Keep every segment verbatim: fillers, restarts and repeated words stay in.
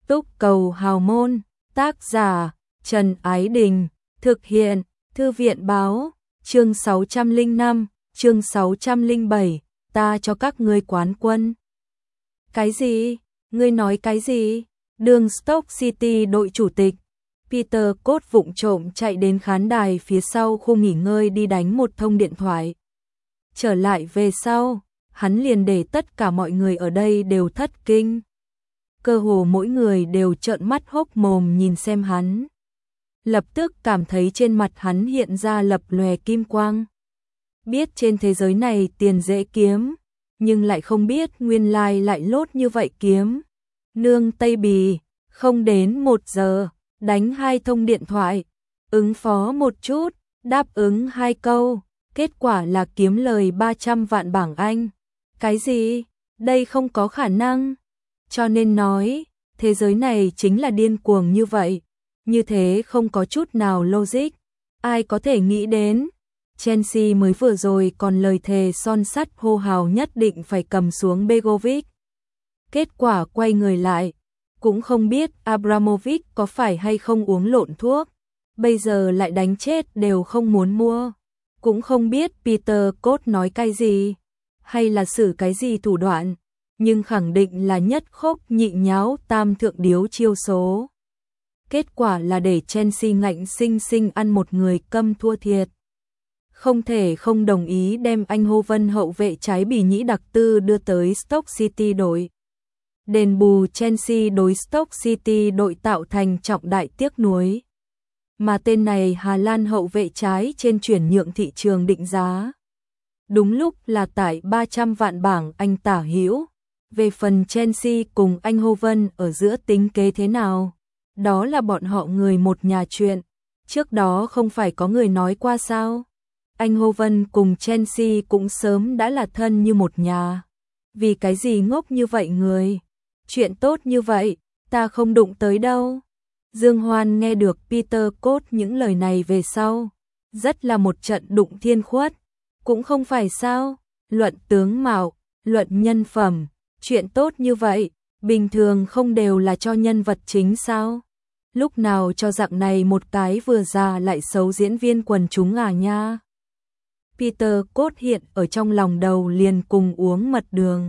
Túc Cầu Hào Môn, tác giả Trần Ái Đình, thực hiện Thư viện Báo, chương sáu trăm lẻ năm, chương sáu trăm lẻ bảy, ta cho các ngươi quán quân. Cái gì? Ngươi nói cái gì? Đường Stoke City đội chủ tịch Peter Crouch vụng trộm chạy đến khán đài phía sau khu nghỉ ngơi đi đánh một thông điện thoại. Trở lại về sau, hắn liền để tất cả mọi người ở đây đều thất kinh. Cơ hồ mỗi người đều trợn mắt hốc mồm nhìn xem hắn. Lập tức cảm thấy trên mặt hắn hiện ra lập lòe kim quang. Biết trên thế giới này tiền dễ kiếm, nhưng lại không biết nguyên lai lại lốt như vậy kiếm. Nương Tây Bì, không đến một giờ, đánh hai thông điện thoại, ứng phó một chút, đáp ứng hai câu, kết quả là kiếm lời ba trăm vạn bảng Anh. Cái gì? Đây không có khả năng. Cho nên nói, thế giới này chính là điên cuồng như vậy, như thế không có chút nào logic. Ai có thể nghĩ đến, Chelsea mới vừa rồi còn lời thề son sắt hô hào nhất định phải cầm xuống Begovic. Kết quả quay người lại, cũng không biết Abramovich có phải hay không uống lộn thuốc, bây giờ lại đánh chết đều không muốn mua. Cũng không biết Peter Crouch nói cái gì, hay là xử cái gì thủ đoạn, nhưng khẳng định là nhất khốc nhị nháo tam thượng điếu chiêu số. Kết quả là để Chelsea ngạnh sinh sinh ăn một người câm thua thiệt. Không thể không đồng ý đem anh Hô Vân hậu vệ trái bỉ nhĩ đặc tư đưa tới Stoke City đội. Đền bù Chelsea đối Stoke City đội tạo thành trọng đại tiếc nuối. Mà tên này Hà Lan hậu vệ trái trên chuyển nhượng thị trường định giá. Đúng lúc là tại ba trăm vạn bảng Anh tả hữu. Về phần Chelsea cùng anh Hô Vân ở giữa tính kế thế nào? Đó là bọn họ người một nhà chuyện. Trước đó không phải có người nói qua sao? Anh Hô Vân cùng Chelsea cũng sớm đã là thân như một nhà. Vì cái gì ngốc như vậy người? Chuyện tốt như vậy, ta không đụng tới đâu. Dương Hoan nghe được Peter Crouch những lời này về sau, rất là một trận đụng thiên khuất. Cũng không phải sao, luận tướng mạo, luận nhân phẩm, chuyện tốt như vậy, bình thường không đều là cho nhân vật chính sao? Lúc nào cho dạng này một cái vừa già lại xấu diễn viên quần chúng à nha. Peter Crouch hiện ở trong lòng đầu liền cùng uống mật đường.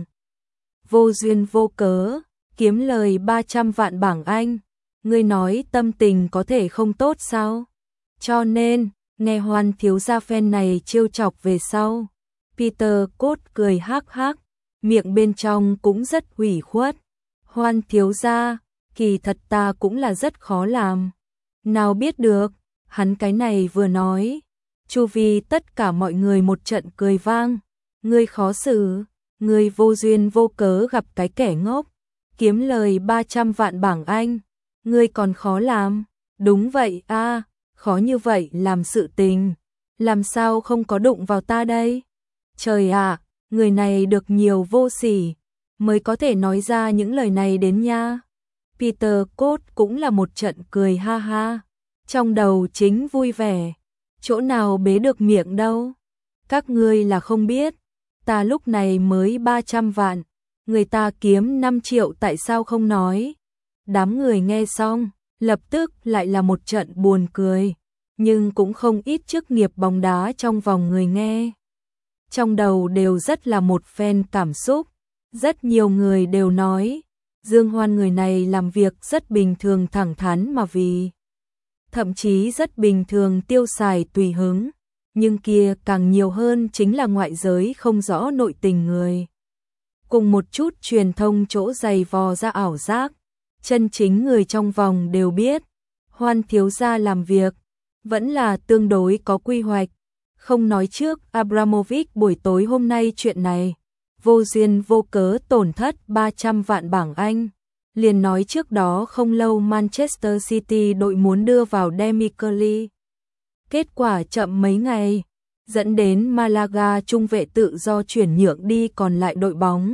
Vô duyên vô cớ, kiếm lời ba trăm vạn bảng Anh, ngươi nói tâm tình có thể không tốt sao? Cho nên, nghe Hoan thiếu gia fan này trêu chọc về sau, Peter Crouch cười hắc hắc, miệng bên trong cũng rất ủy khuất. Hoan thiếu gia, kỳ thật ta cũng là rất khó làm. Nào biết được, hắn cái này vừa nói, chu vi tất cả mọi người một trận cười vang. Ngươi khó xử, ngươi vô duyên vô cớ gặp cái kẻ ngốc, kiếm lời ba trăm vạn bảng Anh, ngươi còn khó làm. Đúng vậy a, à, khó như vậy làm sự tình, làm sao không có đụng vào ta đây? Trời ạ, à, người này được nhiều vô sỉ, mới có thể nói ra những lời này đến nha. Peter Crouch cũng là một trận cười ha ha, trong đầu chính vui vẻ, chỗ nào bế được miệng đâu. Các ngươi là không biết, ta lúc này mới ba trăm vạn, người ta kiếm năm triệu tại sao không nói. Đám người nghe xong, lập tức lại là một trận buồn cười, nhưng cũng không ít chức nghiệp bóng đá trong vòng người nghe. Trong đầu đều rất là một phen cảm xúc, rất nhiều người đều nói, Dương Hoan người này làm việc rất bình thường thẳng thắn mà vì. Thậm chí rất bình thường tiêu xài tùy hứng, nhưng kia càng nhiều hơn chính là ngoại giới không rõ nội tình người. Cùng một chút truyền thông chỗ dày vò ra ảo giác, chân chính người trong vòng đều biết, Hoan thiếu gia làm việc, vẫn là tương đối có quy hoạch. Không nói trước Abramovich buổi tối hôm nay chuyện này, vô duyên vô cớ tổn thất ba trăm vạn bảng Anh. Liền nói trước đó không lâu Manchester City đội muốn đưa vào Demichelis. Kết quả chậm mấy ngày, dẫn đến Malaga trung vệ tự do chuyển nhượng đi còn lại đội bóng.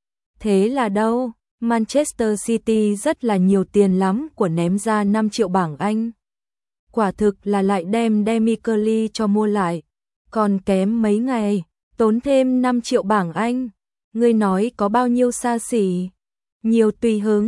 Thế là đâu, Manchester City rất là nhiều tiền lắm của ném ra năm triệu bảng Anh. Quả thực là lại đem Demichelis cho mua lại, còn kém mấy ngày, tốn thêm năm triệu bảng Anh. Ngươi nói có bao nhiêu xa xỉ, nhiều tùy hứng,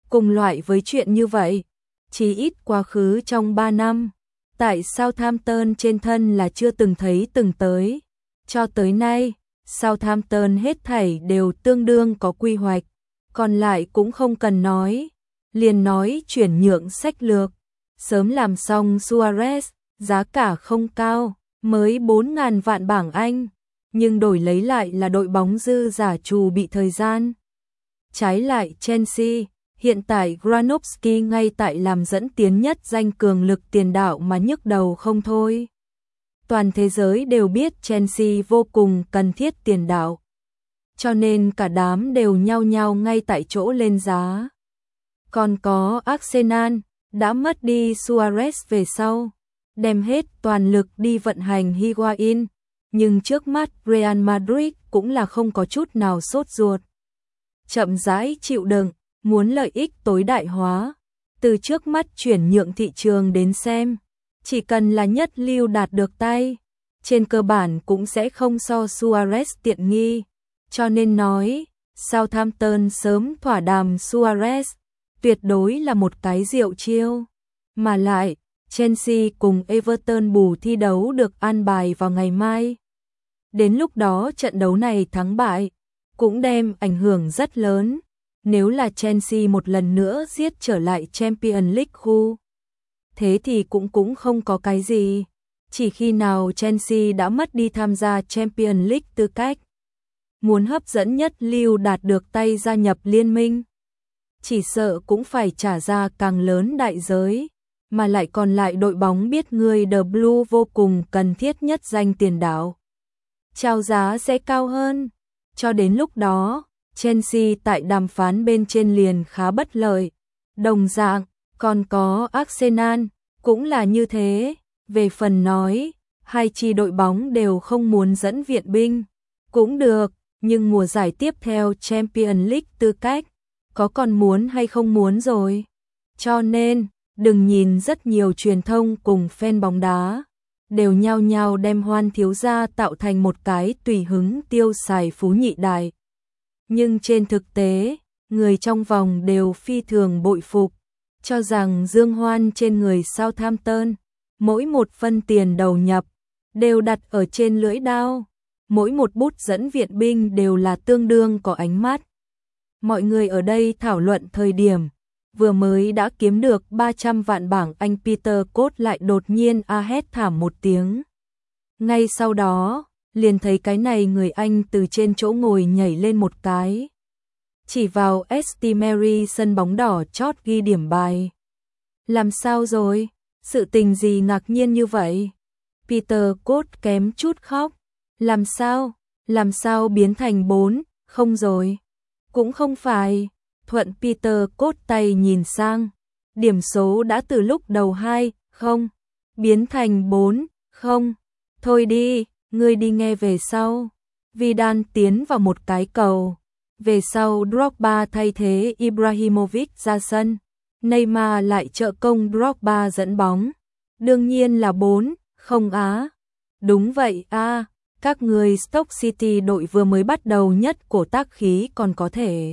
Cùng loại với chuyện như vậy, chỉ ít quá khứ trong ba năm, tại Southampton trên thân là chưa từng thấy từng tới. Cho tới nay, Southampton hết thảy đều tương đương có quy hoạch, còn lại cũng không cần nói, liền nói chuyển nhượng sách lược, sớm làm xong Suarez, giá cả không cao, mới bốn ngàn vạn bảng Anh, nhưng đổi lấy lại là đội bóng dư giả trù bị thời gian. Trái lại Chelsea, hiện tại Granovsky ngay tại làm dẫn tiến nhất danh cường lực tiền đạo mà nhức đầu không thôi. Toàn thế giới đều biết Chelsea vô cùng cần thiết tiền đạo, cho nên cả đám đều nhao nhao ngay tại chỗ lên giá. Còn có Arsenal, đã mất đi Suarez về sau, đem hết toàn lực đi vận hành Higuain, nhưng trước mắt Real Madrid cũng là không có chút nào sốt ruột. Chậm rãi chịu đựng, muốn lợi ích tối đại hóa, từ trước mắt chuyển nhượng thị trường đến xem, chỉ cần là nhất lưu đạt được tay, trên cơ bản cũng sẽ không so Suarez tiện nghi, cho nên nói, Southampton sớm thỏa đàm Suarez, tuyệt đối là một cái diệu chiêu. Mà lại, Chelsea cùng Everton bù thi đấu được an bài vào ngày mai. Đến lúc đó trận đấu này thắng bại, cũng đem ảnh hưởng rất lớn. Nếu là Chelsea một lần nữa giết trở lại Champions League khu, thế thì cũng cũng không có cái gì. Chỉ khi nào Chelsea đã mất đi tham gia Champions League tư cách, muốn hấp dẫn nhất lưu đạt được tay gia nhập liên minh, chỉ sợ cũng phải trả ra càng lớn đại giới, mà lại còn lại đội bóng biết người The Blue vô cùng cần thiết nhất danh tiền đạo, chào giá sẽ cao hơn. Cho đến lúc đó, Chelsea tại đàm phán bên trên liền khá bất lợi. Đồng dạng, còn có Arsenal, cũng là như thế. Về phần nói, hai chi đội bóng đều không muốn dẫn viện binh, cũng được, nhưng mùa giải tiếp theo Champions League tư cách, có còn muốn hay không muốn rồi. Cho nên, đừng nhìn rất nhiều truyền thông cùng fan bóng đá, đều nhao nhao đem Hoan thiếu gia tạo thành một cái tùy hứng tiêu xài phú nhị đại. Nhưng trên thực tế, người trong vòng đều phi thường bội phục, cho rằng Dương Hoan trên người Southampton, mỗi một phân tiền đầu nhập, đều đặt ở trên lưỡi đao, mỗi một bút dẫn viện binh đều là tương đương có ánh mắt. Mọi người ở đây thảo luận thời điểm, vừa mới đã kiếm được ba trăm vạn bảng Anh Peter Cott lại đột nhiên a hét thảm một tiếng. Ngay sau đó, liền thấy cái này người Anh từ trên chỗ ngồi nhảy lên một cái, chỉ vào St Mary sân bóng đỏ chót ghi điểm bài. Làm sao rồi? Sự tình gì ngạc nhiên như vậy? Peter Cott kém chút khóc. Làm sao? Làm sao biến thành bốn, không rồi? Cũng không phải. Thuận Peter Cott tay nhìn sang. Điểm số đã từ lúc đầu hai, không, biến thành bốn, không. Thôi đi, ngươi đi nghe về sau. Vidal tiến vào một cái cầu. Về sau Drogba thay thế Ibrahimovic ra sân. Neymar lại trợ công Drogba dẫn bóng. Đương nhiên là bốn, không á. Đúng vậy a, à, các người Stoke City đội vừa mới bắt đầu nhất cổ tác khí còn có thể.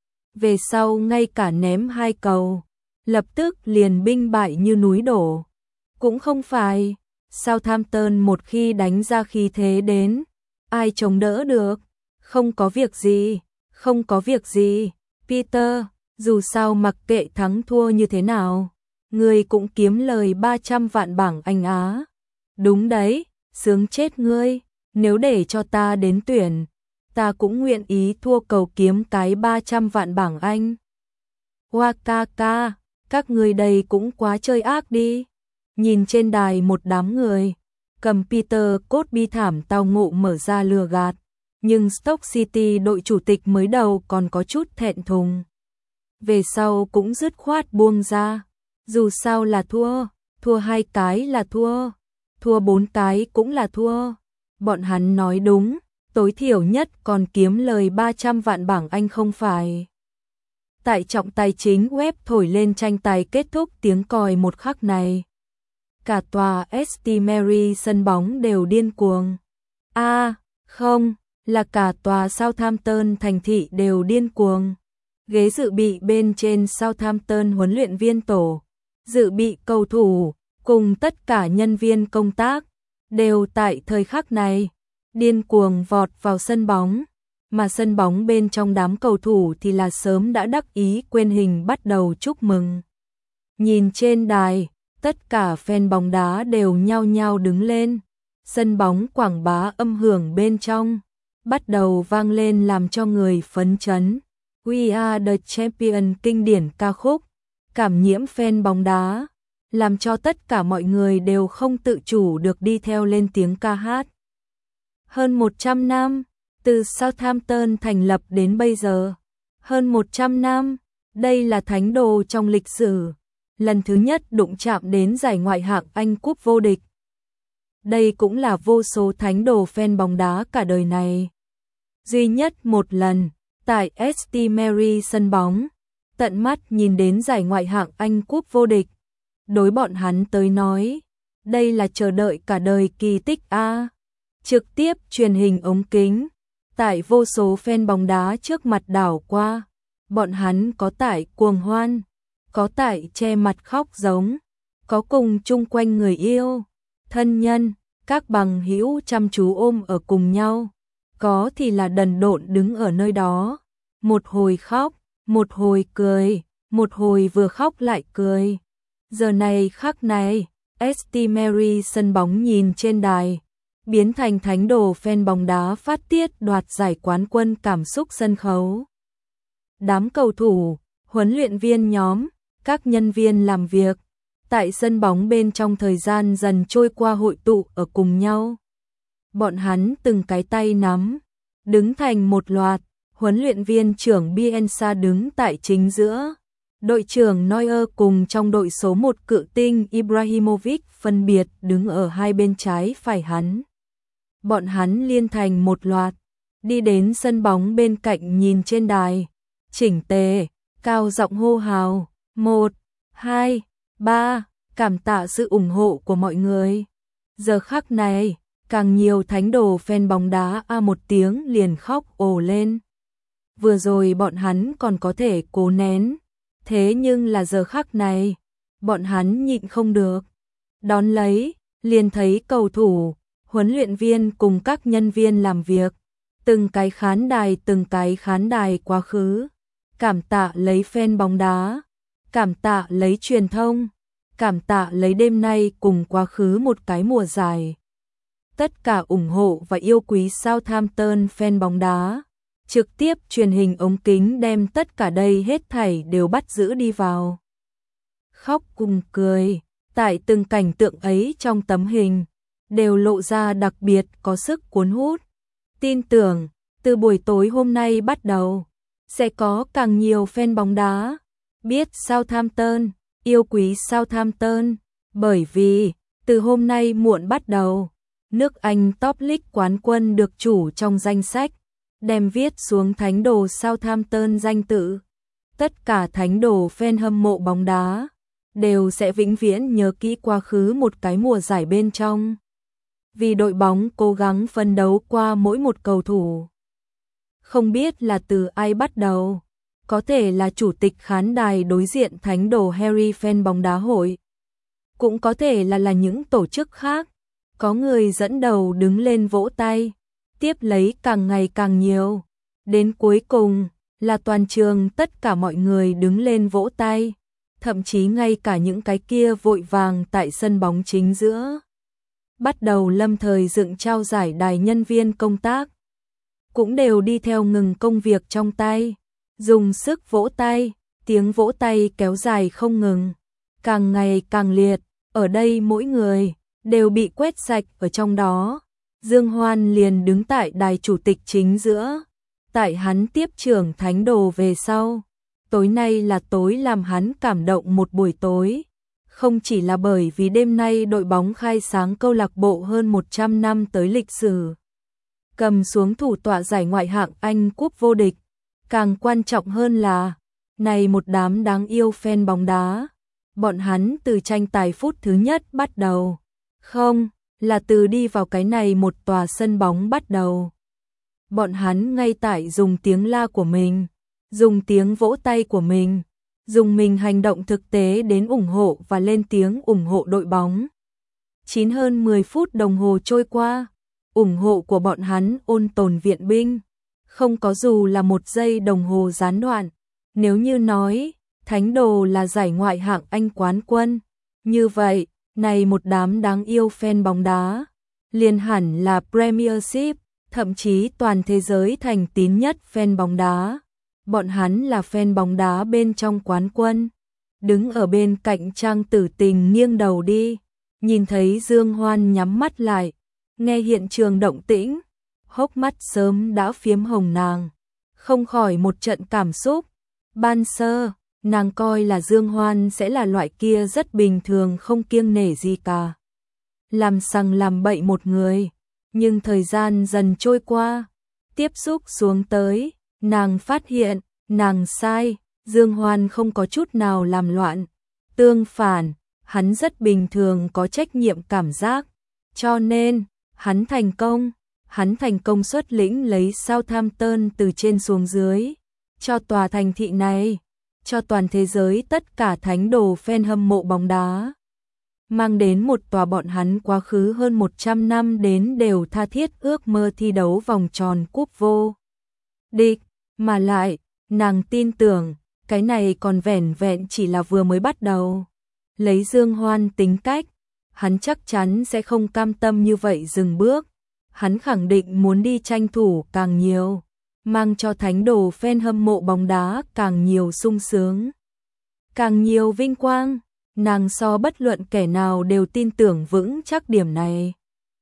Về sau ngay cả ném hai cầu, lập tức liền binh bại như núi đổ. Cũng không phải, Southampton một khi đánh ra khí thế đến, ai chống đỡ được? Không có việc gì, không có việc gì, Peter, dù sao mặc kệ thắng thua như thế nào, ngươi cũng kiếm lời ba trăm vạn bảng Anh Á. Đúng đấy, sướng chết ngươi, nếu để cho ta đến tuyển, ta cũng nguyện ý thua cầu kiếm cái ba trăm vạn bảng Anh. Wakaka, các người đây cũng quá chơi ác đi. Nhìn trên đài một đám người, cầm Peter Cott bi thảm tao ngộ mở ra lừa gạt, nhưng Stoke City đội chủ tịch mới đầu còn có chút thẹn thùng. Về sau cũng dứt khoát buông ra, dù sao là thua, thua hai cái là thua, thua bốn cái cũng là thua. Bọn hắn nói đúng, tối thiểu nhất còn kiếm lời ba trăm vạn bảng Anh không phải. Tại trọng tài chính web thổi lên tranh tài kết thúc tiếng còi một khắc này, cả tòa St Mary sân bóng đều điên cuồng. A, à, không, là cả tòa Southampton thành thị đều điên cuồng. ghế dự bị bên trên Southampton huấn luyện viên tổ, dự bị cầu thủ, cùng tất cả nhân viên công tác, đều tại thời khắc này, điên cuồng vọt vào sân bóng, mà sân bóng bên trong đám cầu thủ thì là sớm đã đắc ý quên hình bắt đầu chúc mừng. Nhìn trên đài, tất cả fan bóng đá đều nhao nhao đứng lên, sân bóng quảng bá âm hưởng bên trong, bắt đầu vang lên làm cho người phấn chấn. We are the champion kinh điển ca khúc, cảm nhiễm fan bóng đá, làm cho tất cả mọi người đều không tự chủ được đi theo lên tiếng ca hát. Hơn một trăm năm, từ Southampton thành lập đến bây giờ, hơn một trăm năm, đây là thánh đồ trong lịch sử, lần thứ nhất đụng chạm đến giải ngoại hạng Anh cúp vô địch. Đây cũng là vô số thánh đồ fan bóng đá cả đời này. Duy nhất một lần, tại ét tê Mary sân bóng, tận mắt nhìn đến giải ngoại hạng Anh cúp vô địch. Đối bọn hắn tới nói, đây là chờ đợi cả đời kỳ tích a. Trực tiếp truyền hình ống kính, tại vô số fan bóng đá trước mặt đảo qua, bọn hắn có tại cuồng hoan, có tại che mặt khóc giống, có cùng chung quanh người yêu, thân nhân, các bằng hữu chăm chú ôm ở cùng nhau, có thì là đần độn đứng ở nơi đó, một hồi khóc, một hồi cười, một hồi vừa khóc lại cười. Giờ này khắc này, ét tê Mary sân bóng nhìn trên đài, biến thành thánh đồ fan bóng đá phát tiết đoạt giải quán quân cảm xúc sân khấu. Đám cầu thủ, huấn luyện viên nhóm, các nhân viên làm việc, tại sân bóng bên trong thời gian dần trôi qua hội tụ ở cùng nhau. Bọn hắn từng cái tay nắm, đứng thành một loạt, huấn luyện viên trưởng Bielsa đứng tại chính giữa. Đội trưởng Neuer cùng trong đội số một cự tinh Ibrahimovic phân biệt đứng ở hai bên trái phải hắn. Bọn hắn liên thành một loạt, đi đến sân bóng bên cạnh nhìn trên đài, chỉnh tề, cao giọng hô hào, một, hai, ba, cảm tạ sự ủng hộ của mọi người. Giờ khắc này, càng nhiều thánh đồ fan bóng đá a một tiếng liền khóc ồ lên. Vừa rồi bọn hắn còn có thể cố nén, thế nhưng là giờ khắc này, bọn hắn nhịn không được. Đón lấy, liền thấy cầu thủ, huấn luyện viên cùng các nhân viên làm việc, từng cái khán đài từng cái khán đài quá khứ, cảm tạ lấy fan bóng đá, cảm tạ lấy truyền thông, cảm tạ lấy đêm nay cùng quá khứ một cái mùa giải. Tất cả ủng hộ và yêu quý Southampton fan bóng đá, trực tiếp truyền hình ống kính đem tất cả đây hết thảy đều bắt giữ đi vào. Khóc cùng cười, tại từng cảnh tượng ấy trong tấm hình, đều lộ ra đặc biệt có sức cuốn hút. Tin tưởng, từ buổi tối hôm nay bắt đầu, sẽ có càng nhiều fan bóng đá biết Southampton, yêu quý Southampton, bởi vì từ hôm nay muộn bắt đầu, nước Anh Top League quán quân được chủ trong danh sách, đem viết xuống thánh đồ Southampton danh tự. Tất cả thánh đồ fan hâm mộ bóng đá đều sẽ vĩnh viễn nhớ kỹ quá khứ một cái mùa giải bên trong. Vì đội bóng cố gắng phân đấu qua mỗi một cầu thủ. Không biết là từ ai bắt đầu, có thể là chủ tịch khán đài đối diện thánh đồ Harry fan bóng đá hội, cũng có thể là là những tổ chức khác. Có người dẫn đầu đứng lên vỗ tay, tiếp lấy càng ngày càng nhiều, đến cuối cùng là toàn trường tất cả mọi người đứng lên vỗ tay, thậm chí ngay cả những cái kia vội vàng tại sân bóng chính giữa. Bắt đầu lâm thời dựng trao giải đài nhân viên công tác, cũng đều đi theo ngừng công việc trong tay, dùng sức vỗ tay, tiếng vỗ tay kéo dài không ngừng, càng ngày càng liệt, ở đây mỗi người đều bị quét sạch ở trong đó. Dương Hoan liền đứng tại đài chủ tịch chính giữa, tại hắn tiếp trưởng thánh đồ về sau. Tối nay là tối làm hắn cảm động một buổi tối, không chỉ là bởi vì đêm nay đội bóng khai sáng câu lạc bộ hơn một trăm năm tới lịch sử, cầm xuống thủ tọa giải ngoại hạng Anh cúp vô địch, càng quan trọng hơn là, này một đám đáng yêu fan bóng đá, bọn hắn từ tranh tài phút thứ nhất bắt đầu, không, là từ đi vào cái này một tòa sân bóng bắt đầu. Bọn hắn ngay tại dùng tiếng la của mình, dùng tiếng vỗ tay của mình, dùng mình hành động thực tế đến ủng hộ và lên tiếng ủng hộ đội bóng. Chín hơn mười phút đồng hồ trôi qua, ủng hộ của bọn hắn ôn tồn viện binh, không có dù là một giây đồng hồ gián đoạn. Nếu như nói, Thánh Đồ là giải ngoại hạng Anh quán quân, như vậy, này một đám đáng yêu fan bóng đá, liền hẳn là Premiership, thậm chí toàn thế giới thành tín nhất fan bóng đá. Bọn hắn là fan bóng đá bên trong quán quân. Đứng ở bên cạnh Trang Tử Tình nghiêng đầu đi, nhìn thấy Dương Hoan nhắm mắt lại, nghe hiện trường động tĩnh, hốc mắt sớm đã phiếm hồng nàng, không khỏi một trận cảm xúc. Ban sơ, nàng coi là Dương Hoan sẽ là loại kia rất bình thường không kiêng nể gì cả, làm sằng làm bậy một người, nhưng thời gian dần trôi qua, tiếp xúc xuống tới, nàng phát hiện, nàng sai, Dương Hoan không có chút nào làm loạn, tương phản, hắn rất bình thường có trách nhiệm cảm giác, cho nên, hắn thành công, hắn thành công xuất lĩnh lấy Southampton từ trên xuống dưới, cho tòa thành thị này, cho toàn thế giới tất cả thánh đồ fan hâm mộ bóng đá, mang đến một tòa bọn hắn quá khứ hơn một trăm năm đến đều tha thiết ước mơ thi đấu vòng tròn cúp vô địch, mà lại, nàng tin tưởng, cái này còn vẻn vẹn chỉ là vừa mới bắt đầu. Lấy Dương Hoan tính cách, hắn chắc chắn sẽ không cam tâm như vậy dừng bước, hắn khẳng định muốn đi tranh thủ càng nhiều, mang cho thánh đồ fan hâm mộ bóng đá càng nhiều sung sướng, càng nhiều vinh quang, nàng so bất luận kẻ nào đều tin tưởng vững chắc điểm này.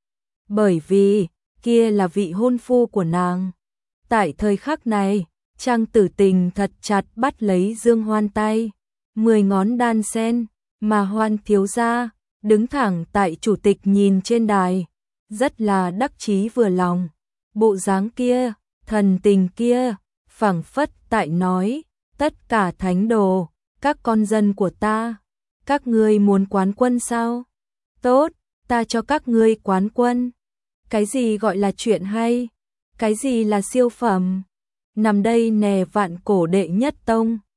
Bởi vì, kia là vị hôn phu của nàng. Tại thời khắc này, Trang Tử Tình thật chặt bắt lấy Dương Hoan tay, mười ngón đan sen, mà Hoan thiếu gia đứng thẳng tại chủ tịch nhìn trên đài, rất là đắc chí vừa lòng. Bộ dáng kia, thần tình kia, phảng phất tại nói, tất cả thánh đồ, các con dân của ta, các ngươi muốn quán quân sao? Tốt, ta cho các ngươi quán quân. Cái gì gọi là chuyện hay? Cái gì là siêu phẩm? Nằm đây nè vạn cổ đệ nhất tông.